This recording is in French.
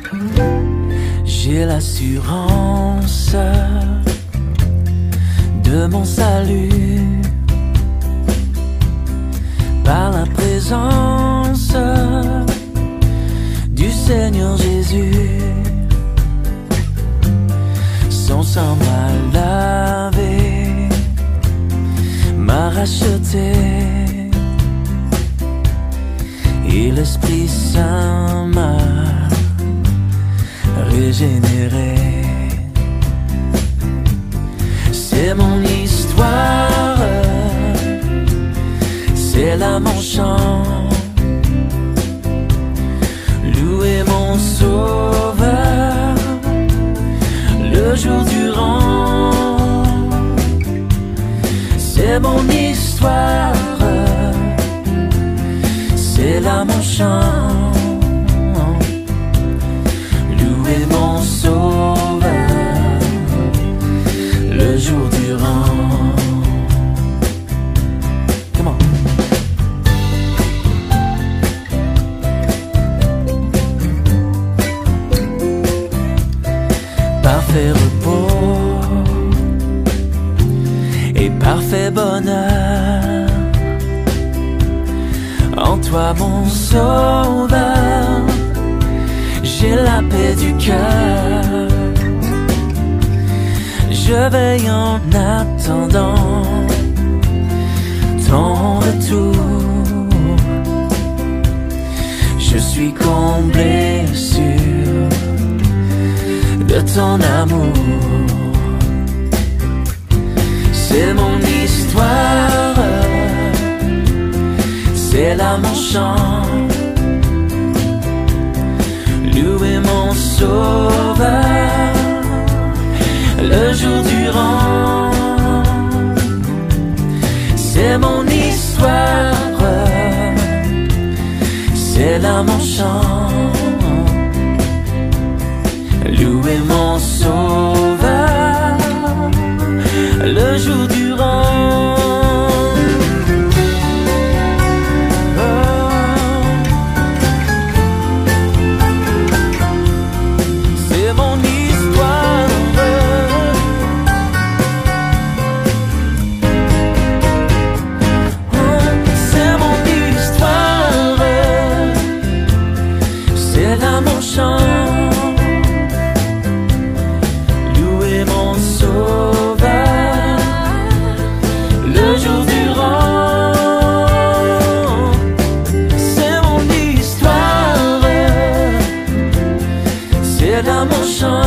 J'ai l'assurance de mon salut par la présence du Seigneur Jésus. Son sang m'a lavé, m'a racheté, et l'Esprit Saint m'a régénéré. C'est mon histoire, c'est là mon chant. Louer mon Sauveur le jour durant. C'est mon histoire, c'est là mon chant. Louer mon Sauveur le jour durant. Come on. Parfait repos et parfait bonheur en toi mon Sauveur. J'ai la paix du cœur, je veille en attendant ton retour. Je suis comblé sûr de ton amour. C'est mon histoire, c'est là mon chant. Louer mon Sauveur le jour durant. C'est mon histoire, c'est là mon chant. Louer mon Sauveur le jour durant. Louer mon Sauveur le jour durant. C'est mon histoire, c'est là mon chant.